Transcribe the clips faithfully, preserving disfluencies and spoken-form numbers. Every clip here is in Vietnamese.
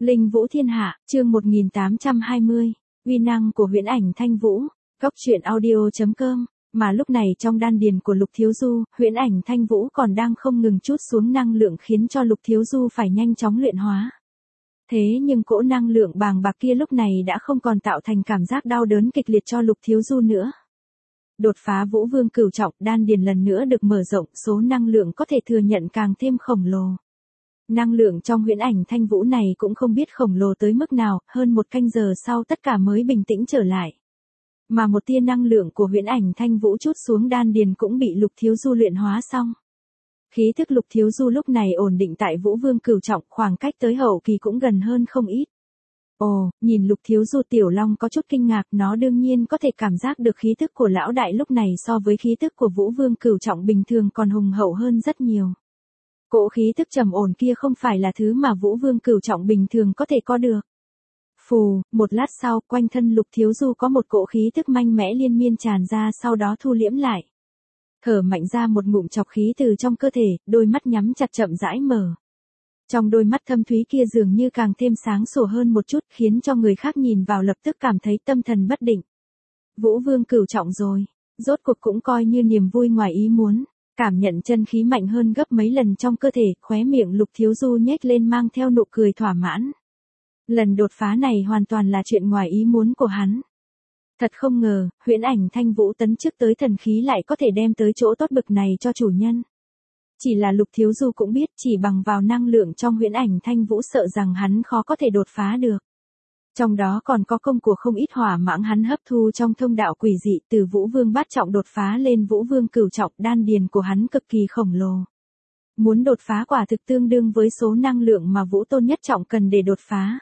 Linh Vũ Thiên Hạ, chương một nghìn tám trăm hai mươi, uy năng của huyễn ảnh Thanh Vũ, góc truyện audio chấm com, mà lúc này trong đan điền của Lục Thiếu Du, huyễn ảnh Thanh Vũ còn đang không ngừng trút xuống năng lượng khiến cho Lục Thiếu Du phải nhanh chóng luyện hóa. Thế nhưng cỗ năng lượng bàng bạc kia lúc này đã không còn tạo thành cảm giác đau đớn kịch liệt cho Lục Thiếu Du nữa. Đột phá Vũ Vương cửu trọng, đan điền lần nữa được mở rộng, số năng lượng có thể thừa nhận càng thêm khổng lồ. Năng lượng trong huyễn ảnh Thanh Vũ này cũng không biết khổng lồ tới mức nào, hơn một canh giờ sau tất cả mới bình tĩnh trở lại. Mà một tia năng lượng của huyễn ảnh Thanh Vũ trút xuống đan điền cũng bị Lục Thiếu Du luyện hóa xong. Khí thức Lục Thiếu Du lúc này ổn định tại Vũ Vương cửu trọng, khoảng cách tới hậu kỳ cũng gần hơn không ít. Ồ, nhìn Lục Thiếu Du Tiểu Long có chút kinh ngạc, nó đương nhiên có thể cảm giác được khí thức của lão đại lúc này so với khí thức của Vũ Vương cửu trọng bình thường còn hùng hậu hơn rất nhiều. Cỗ khí thức trầm ổn kia không phải là thứ mà Vũ Vương cửu trọng bình thường có thể có được. Phù, một lát sau, quanh thân Lục Thiếu Du có một cỗ khí thức mạnh mẽ liên miên tràn ra, sau đó thu liễm lại. Thở mạnh ra một ngụm chọc khí từ trong cơ thể, đôi mắt nhắm chặt chậm rãi mở. Trong đôi mắt thâm thúy kia dường như càng thêm sáng sủa hơn một chút, khiến cho người khác nhìn vào lập tức cảm thấy tâm thần bất định. Vũ Vương cửu trọng rồi, rốt cuộc cũng coi như niềm vui ngoài ý muốn. Cảm nhận chân khí mạnh hơn gấp mấy lần trong cơ thể, khóe miệng Lục Thiếu Du nhếch lên mang theo nụ cười thỏa mãn. Lần đột phá này hoàn toàn là chuyện ngoài ý muốn của hắn. Thật không ngờ, huyễn ảnh Thanh Vũ tấn chức tới thần khí lại có thể đem tới chỗ tốt bực này cho chủ nhân. Chỉ là Lục Thiếu Du cũng biết chỉ bằng vào năng lượng trong huyễn ảnh Thanh Vũ sợ rằng hắn khó có thể đột phá được. Trong đó còn có công của không ít hỏa mãng hắn hấp thu trong thông đạo quỷ dị, từ Vũ Vương bát trọng đột phá lên Vũ Vương cửu trọng, đan điền của hắn cực kỳ khổng lồ. Muốn đột phá quả thực tương đương với số năng lượng mà Vũ Tôn nhất trọng cần để đột phá.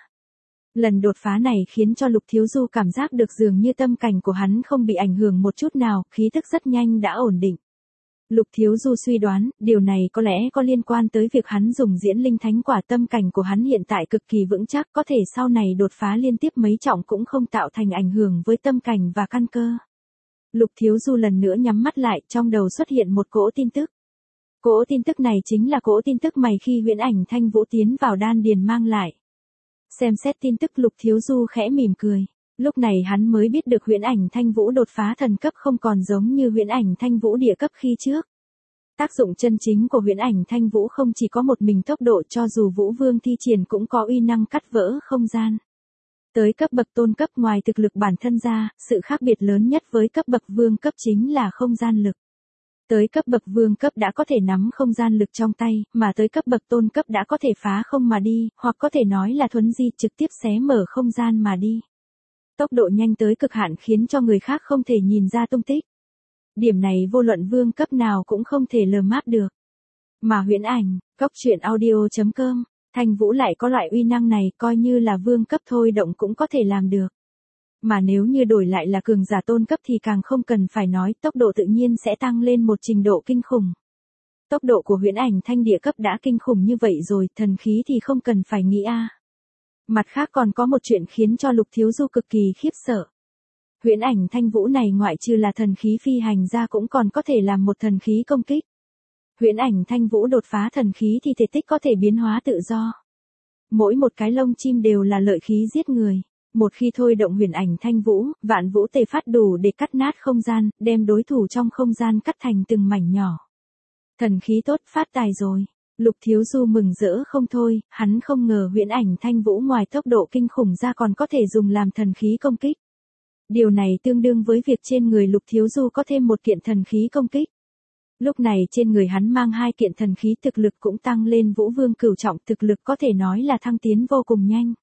Lần đột phá này khiến cho Lục Thiếu Du cảm giác được dường như tâm cảnh của hắn không bị ảnh hưởng một chút nào, khí thức rất nhanh đã ổn định. Lục Thiếu Du suy đoán, điều này có lẽ có liên quan tới việc hắn dùng diễn linh thánh quả, tâm cảnh của hắn hiện tại cực kỳ vững chắc, có thể sau này đột phá liên tiếp mấy trọng cũng không tạo thành ảnh hưởng với tâm cảnh và căn cơ. Lục Thiếu Du lần nữa nhắm mắt lại, trong đầu xuất hiện một cỗ tin tức. Cỗ tin tức này chính là cỗ tin tức mày khi huyễn ảnh Thanh Vũ tiến vào đan điền mang lại. Xem xét tin tức, Lục Thiếu Du khẽ mỉm cười. Lúc này hắn mới biết được huyễn ảnh Thanh Vũ đột phá thần cấp không còn giống như huyễn ảnh Thanh Vũ địa cấp khi trước. Tác dụng chân chính của huyễn ảnh Thanh Vũ không chỉ có một mình tốc độ, cho dù Vũ Vương thi triển cũng có uy năng cắt vỡ không gian. Tới cấp bậc tôn cấp, ngoài thực lực bản thân ra, sự khác biệt lớn nhất với cấp bậc vương cấp chính là không gian lực. Tới cấp bậc vương cấp đã có thể nắm không gian lực trong tay, mà tới cấp bậc tôn cấp đã có thể phá không mà đi, hoặc có thể nói là thuấn di, trực tiếp xé mở không gian mà đi. Tốc độ nhanh tới cực hạn khiến cho người khác không thể nhìn ra tung tích. Điểm này vô luận vương cấp nào cũng không thể lờ máp được. Mà huyễn ảnh, góc truyện audio chấm com, Thanh Vũ lại có loại uy năng này, coi như là vương cấp thôi động cũng có thể làm được. Mà nếu như đổi lại là cường giả tôn cấp thì càng không cần phải nói, tốc độ tự nhiên sẽ tăng lên một trình độ kinh khủng. Tốc độ của huyễn ảnh thanh địa cấp đã kinh khủng như vậy rồi, thần khí thì không cần phải nghĩ a. À. Mặt khác còn có một chuyện khiến cho Lục Thiếu Du cực kỳ khiếp sợ. Huyễn ảnh Thanh Vũ này ngoại trừ là thần khí phi hành ra cũng còn có thể làm một thần khí công kích. Huyễn ảnh Thanh Vũ đột phá thần khí thì thể tích có thể biến hóa tự do. Mỗi một cái lông chim đều là lợi khí giết người. Một khi thôi động huyễn ảnh Thanh Vũ, vạn vũ tề phát đủ để cắt nát không gian, đem đối thủ trong không gian cắt thành từng mảnh nhỏ. Thần khí tốt, phát tài rồi. Lục Thiếu Du mừng rỡ không thôi, hắn không ngờ huyễn ảnh Thanh Vũ ngoài tốc độ kinh khủng ra còn có thể dùng làm thần khí công kích. Điều này tương đương với việc trên người Lục Thiếu Du có thêm một kiện thần khí công kích. Lúc này trên người hắn mang hai kiện thần khí, thực lực cũng tăng lên Vũ Vương cửu trọng, thực lực có thể nói là thăng tiến vô cùng nhanh.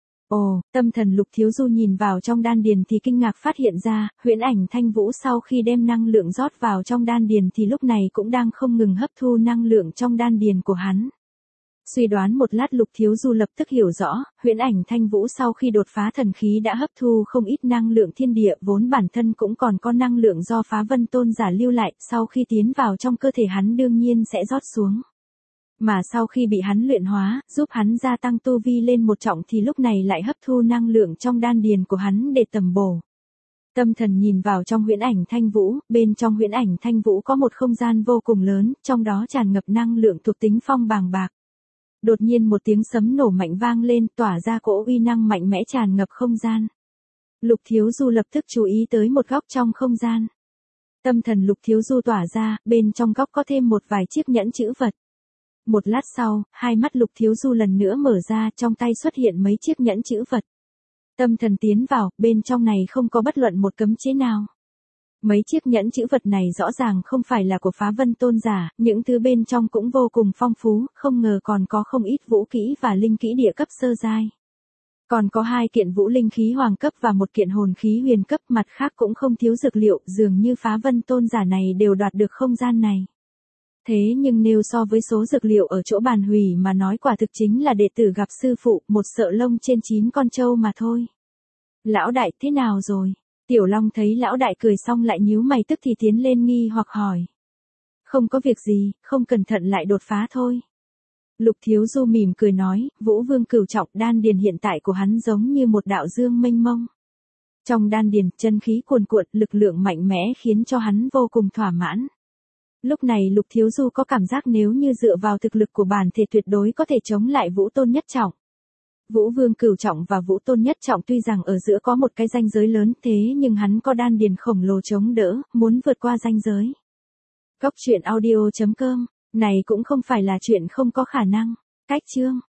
Ồ, tâm thần Lục Thiếu Du nhìn vào trong đan điền thì kinh ngạc phát hiện ra, huyễn ảnh Thanh Vũ sau khi đem năng lượng rót vào trong đan điền thì lúc này cũng đang không ngừng hấp thu năng lượng trong đan điền của hắn. Suy đoán một lát, Lục Thiếu Du lập tức hiểu rõ, huyễn ảnh Thanh Vũ sau khi đột phá thần khí đã hấp thu không ít năng lượng thiên địa, vốn bản thân cũng còn có năng lượng do Phá Vân Tôn giả lưu lại, sau khi tiến vào trong cơ thể hắn đương nhiên sẽ rót xuống. Mà sau khi bị hắn luyện hóa, giúp hắn gia tăng tu vi lên một trọng thì lúc này lại hấp thu năng lượng trong đan điền của hắn để tầm bổ. Tâm thần nhìn vào trong huyễn ảnh Thanh Vũ, bên trong huyễn ảnh Thanh Vũ có một không gian vô cùng lớn, trong đó tràn ngập năng lượng thuộc tính phong bàng bạc. Đột nhiên một tiếng sấm nổ mạnh vang lên, tỏa ra cỗ uy năng mạnh mẽ tràn ngập không gian. Lục Thiếu Du lập tức chú ý tới một góc trong không gian. Tâm thần Lục Thiếu Du tỏa ra, bên trong góc có thêm một vài chiếc nhẫn chữ vật. Một lát sau, hai mắt Lục Thiếu Du lần nữa mở ra, trong tay xuất hiện mấy chiếc nhẫn chữ vật. Tâm thần tiến vào, bên trong này không có bất luận một cấm chế nào. Mấy chiếc nhẫn chữ vật này rõ ràng không phải là của Phá Vân Tôn giả, những thứ bên trong cũng vô cùng phong phú, không ngờ còn có không ít vũ kỹ và linh kỹ địa cấp sơ giai. Còn có hai kiện vũ linh khí hoàng cấp và một kiện hồn khí huyền cấp, mặt khác cũng không thiếu dược liệu, dường như Phá Vân Tôn giả này đều đoạt được không gian này. Thế nhưng nếu so với số dược liệu ở chỗ bàn hủy mà nói, quả thực chính là đệ tử gặp sư phụ, một sợ lông trên chín con trâu mà thôi. Lão đại, thế nào rồi? Tiểu Long thấy lão đại cười xong lại nhíu mày, tức thì tiến lên nghi hoặc hỏi. Không có việc gì, không cẩn thận lại đột phá thôi. Lục Thiếu Du mỉm cười nói, Vũ Vương cửu trọng, đan điền hiện tại của hắn giống như một đạo dương mênh mông. Trong đan điền, chân khí cuồn cuộn, lực lượng mạnh mẽ khiến cho hắn vô cùng thỏa mãn. Lúc này Lục Thiếu Du có cảm giác nếu như dựa vào thực lực của bản thể tuyệt đối có thể chống lại Vũ Tôn nhất trọng. Vũ Vương cửu trọng và Vũ Tôn nhất trọng tuy rằng ở giữa có một cái ranh giới lớn, thế nhưng hắn có đan điền khổng lồ chống đỡ, muốn vượt qua ranh giới. Cốc truyện audio chấm com, này cũng không phải là chuyện không có khả năng. Cách chương